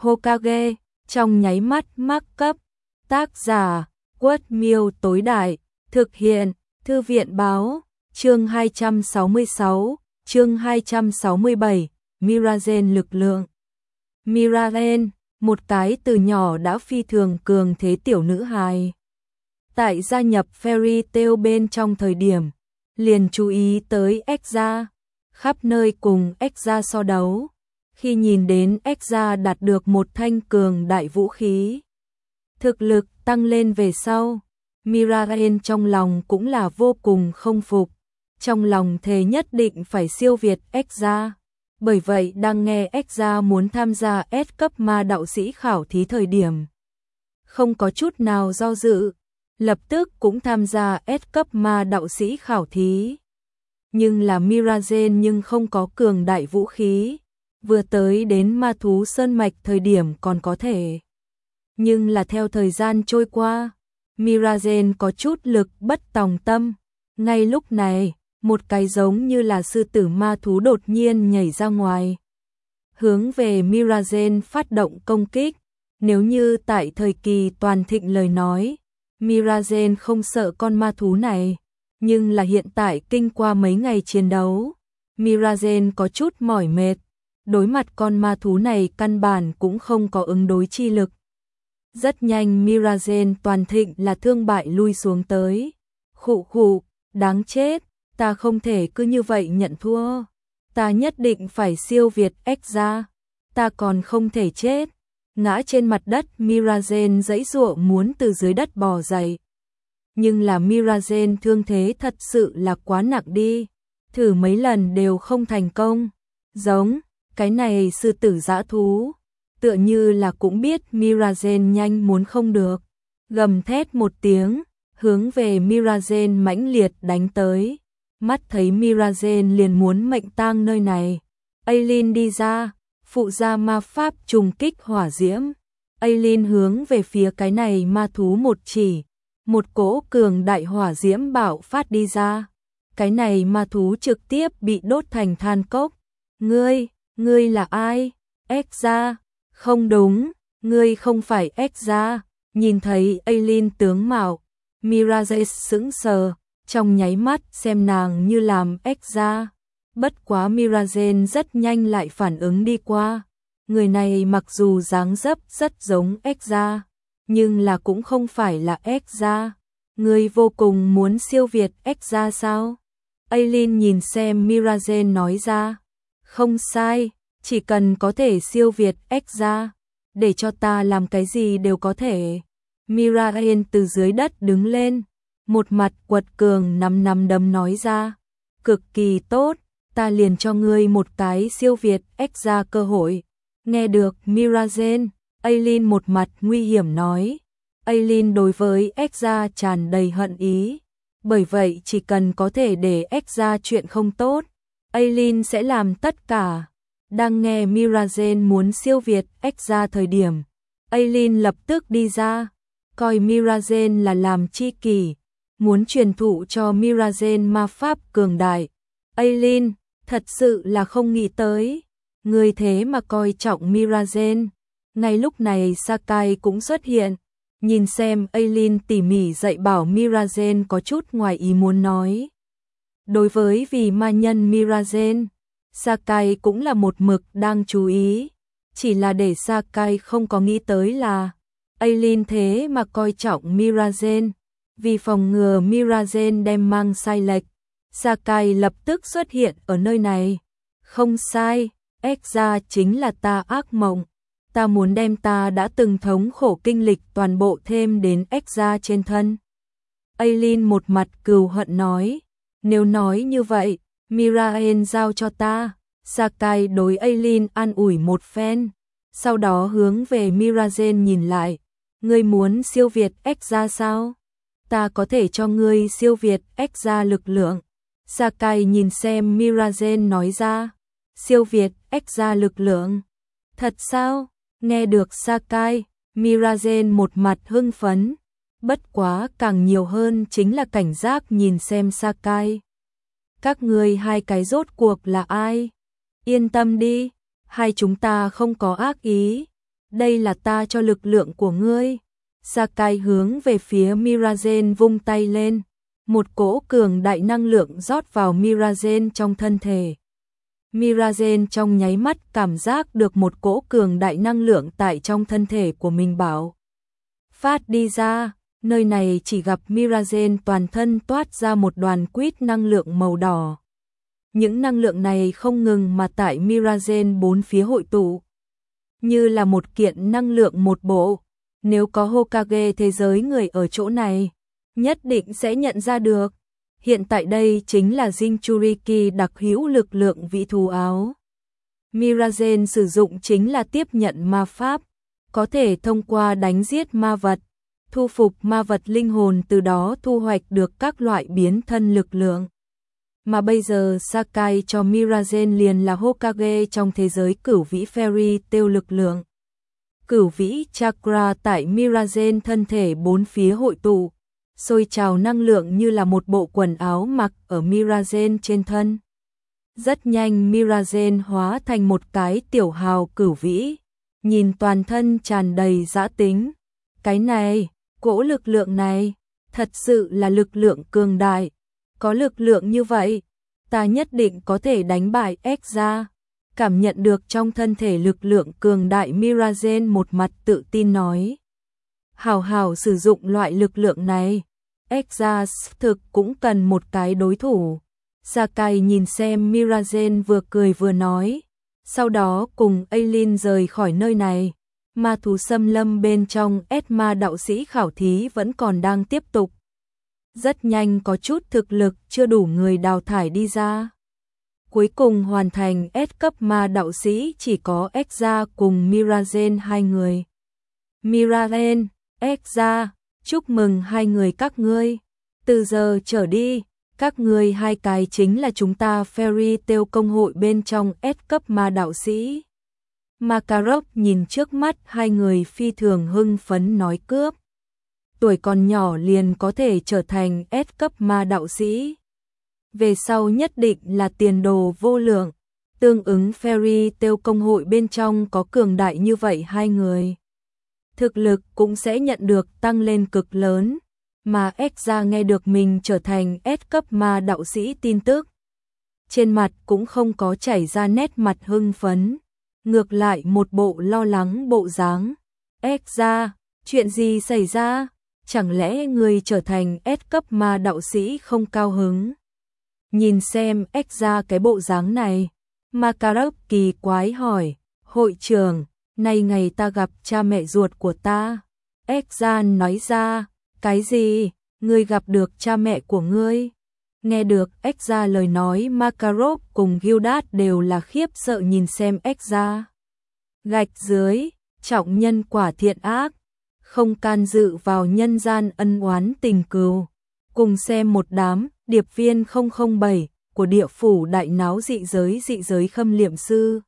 Hokage, trong nháy mắt mắc cấp. Tác giả, Quất Miêu tối đại, thực hiện, Thư viện báo, chương 266, chương 267, Mirazen lực lượng. Mirazen, một cái từ nhỏ đã phi thường cường thế tiểu nữ hài. Tại gia nhập Fairy Tail bên trong thời điểm, liền chú ý tới Exra, khắp nơi cùng Exra so đấu. Khi nhìn đến Exra đạt được một thanh cường đại vũ khí, thực lực tăng lên về sau, Mirazen trong lòng cũng là vô cùng không phục, trong lòng thề nhất định phải siêu việt Exra. Bởi vậy đang nghe Exra muốn tham gia S cấp ma đạo sĩ khảo thí thời điểm, không có chút nào do dự, lập tức cũng tham gia S cấp ma đạo sĩ khảo thí. Nhưng là Mirazen nhưng không có cường đại vũ khí, vừa tới đến ma thú sơn mạch thời điểm còn có thể. Nhưng là theo thời gian trôi qua, Mirazen có chút lực bất tòng tâm. Ngay lúc này, một cái giống như là sư tử ma thú đột nhiên nhảy ra ngoài, hướng về Mirazen phát động công kích. Nếu như tại thời kỳ toàn thịnh lời nói, Mirazen không sợ con ma thú này, nhưng là hiện tại kinh qua mấy ngày chiến đấu, Mirazen có chút mỏi mệt, đối mặt con ma thú này căn bản cũng không có ứng đối chi lực. Rất nhanh Mirazen toàn thịnh là thương bại lui xuống tới. Khụ khụ, đáng chết, ta không thể cứ như vậy nhận thua, ta nhất định phải siêu việt Exra, ta còn không thể chết. Ngã trên mặt đất, Mirazen giãy giụa muốn từ dưới đất bò dậy. Nhưng là Mirazen thương thế thật sự là quá nặng đi, thử mấy lần đều không thành công. Giống, cái này sư tử dã thú, tựa như là cũng biết Mirazen nhanh muốn không được, gầm thét một tiếng, hướng về Mirazen mãnh liệt đánh tới. Mắt thấy Mirazen liền muốn mệnh tang nơi này, Aileen đi ra, phụ ra ma pháp trùng kích hỏa diễm. Aileen hướng về phía cái này ma thú một chỉ, một cỗ cường đại hỏa diễm bạo phát đi ra. Cái này ma thú trực tiếp bị đốt thành than cốc. Ngươi là ai? Exra? Không đúng, ngươi không phải Exra. Nhìn thấy Aileen tướng mạo, Mirazen sững sờ, trong nháy mắt xem nàng như làm Exra. Bất quá Mirazen rất nhanh lại phản ứng đi qua. Người này mặc dù dáng dấp rất giống Exra, nhưng là cũng không phải là Exra. Ngươi vô cùng muốn siêu việt Exra sao? Aileen nhìn xem Mirazen nói ra. Không sai, chỉ cần có thể siêu việt Exra, để cho ta làm cái gì đều có thể. Mirazen từ dưới đất đứng lên, một mặt quật cường nắm đấm nói ra. Cực kỳ tốt, ta liền cho ngươi một cái siêu việt Exra cơ hội. Nghe được Mirazen, Aileen một mặt nguy hiểm nói. Aileen đối với Exra tràn đầy hận ý, bởi vậy chỉ cần có thể để Exra chuyện không tốt, Aileen sẽ làm tất cả. Đang nghe Mirazen muốn siêu việt Exra thời điểm, Aileen lập tức đi ra, coi Mirazen là làm tri kỷ, muốn truyền thụ cho Mirazen ma pháp cường đại. Aileen, thật sự là không nghĩ tới, người thế mà coi trọng Mirazen. Ngay lúc này Sakai cũng xuất hiện, nhìn xem Aileen tỉ mỉ dạy bảo Mirazen có chút ngoài ý muốn nói. Đối với vì ma nhân Mirazen, Sakai cũng là một mực đang chú ý, chỉ là để Sakai không có nghĩ tới là Aileen thế mà coi trọng Mirazen. Vì phòng ngừa Mirazen đem mang sai lệch, Sakai lập tức xuất hiện ở nơi này. Không sai, Exra chính là ta ác mộng. Ta muốn đem ta đã từng thống khổ kinh lịch toàn bộ thêm đến Exra trên thân. Aileen một mặt cừu hận nói. Nếu nói như vậy, Mirazen giao cho ta. Sakai đối Aileen an ủi một phen, sau đó hướng về Mirazen nhìn lại. Ngươi muốn siêu việt Exra sao? Ta có thể cho ngươi siêu việt Exra lực lượng. Sakai nhìn xem Mirazen nói ra. Siêu việt Exra lực lượng? Thật sao? Nghe được Sakai, Mirazen một mặt hưng phấn. Bất quá càng nhiều hơn chính là cảnh giác nhìn xem Sakai. Các ngươi hai cái rốt cuộc là ai? Yên tâm đi, hai chúng ta không có ác ý. đây là ta cho lực lượng của ngươi. Sakai hướng về phía Mirazen vung tay lên, một cỗ cường đại năng lượng rót vào Mirazen trong thân thể. Mirazen trong nháy mắt cảm giác được một cỗ cường đại năng lượng tại trong thân thể của mình bảo phát đi ra, nơi này chỉ gặp Mirazen toàn thân toát ra một đoàn quýt năng lượng màu đỏ. Những năng lượng này không ngừng mà tại Mirazen bốn phía hội tụ, như là một kiện năng lượng một bộ. Nếu có Hokage thế giới người ở chỗ này, nhất định sẽ nhận ra được. Hiện tại đây chính là Jinchuriki đặc hữu lực lượng vĩ thú áo. Mirazen sử dụng chính là tiếp nhận ma pháp, có thể thông qua đánh giết ma vật, thu phục ma vật linh hồn, từ đó thu hoạch được các loại biến thân lực lượng. Mà bây giờ Sakai cho Mirazen liền là Hokage trong thế giới cửu vĩ Fairy Tail lực lượng. Cửu vĩ chakra tại Mirazen thân thể bốn phía hội tụ, sôi trào năng lượng như là một bộ quần áo mặc ở Mirazen trên thân. Rất nhanh Mirazen hóa thành một cái tiểu hào cửu vĩ, nhìn toàn thân tràn đầy dã tính. Cái này, cỗ lực lượng này, thật sự là lực lượng cường đại. Có lực lượng như vậy, ta nhất định có thể đánh bại Exza. Cảm nhận được trong thân thể lực lượng cường đại, Mirazen một mặt tự tin nói. Hảo hảo sử dụng loại lực lượng này, Exza thực cũng cần một cái đối thủ. Sakai nhìn xem Mirazen vừa cười vừa nói. Sau đó cùng Aileen rời khỏi nơi này. Ma thú xâm lâm bên trong Esma đạo sĩ khảo thí vẫn còn đang tiếp tục. Rất nhanh có chút thực lực chưa đủ người đào thải đi ra. Cuối cùng hoàn thành S cấp ma đạo sĩ chỉ có Exza cùng Mirazen hai người. Mirazen, Exza, chúc mừng hai người các ngươi. Từ giờ trở đi, các ngươi hai cái chính là chúng ta Fairy Tail công hội bên trong S cấp ma đạo sĩ. Makarov nhìn trước mắt hai người phi thường hưng phấn nói cướp. Tuổi còn nhỏ liền có thể trở thành S cấp ma đạo sĩ. Về sau nhất định là tiền đồ vô lượng. Tương ứng Fairy Tail công hội bên trong có cường đại như vậy hai người, thực lực cũng sẽ nhận được tăng lên cực lớn. Mà Exza nghe được mình trở thành S cấp ma đạo sĩ tin tức, trên mặt cũng không có chảy ra nét mặt hưng phấn, ngược lại một bộ lo lắng bộ dáng. Exza, chuyện gì xảy ra? Chẳng lẽ người trở thành S cấp ma đạo sĩ không cao hứng? Nhìn xem Exza cái bộ dáng này, Makarov kỳ quái hỏi, hội trưởng, nay ngày ta gặp cha mẹ ruột của ta. Exza nói ra, cái gì? Ngươi gặp được cha mẹ của ngươi? Nghe được Exza lời nói, Makarov cùng Gildas đều là khiếp sợ nhìn xem Exza. Gạch dưới, trọng nhân quả thiện ác, không can dự vào nhân gian ân oán tình cừu. Cùng xem một đám điệp viên 007 của địa phủ đại náo dị giới khâm liệm sư.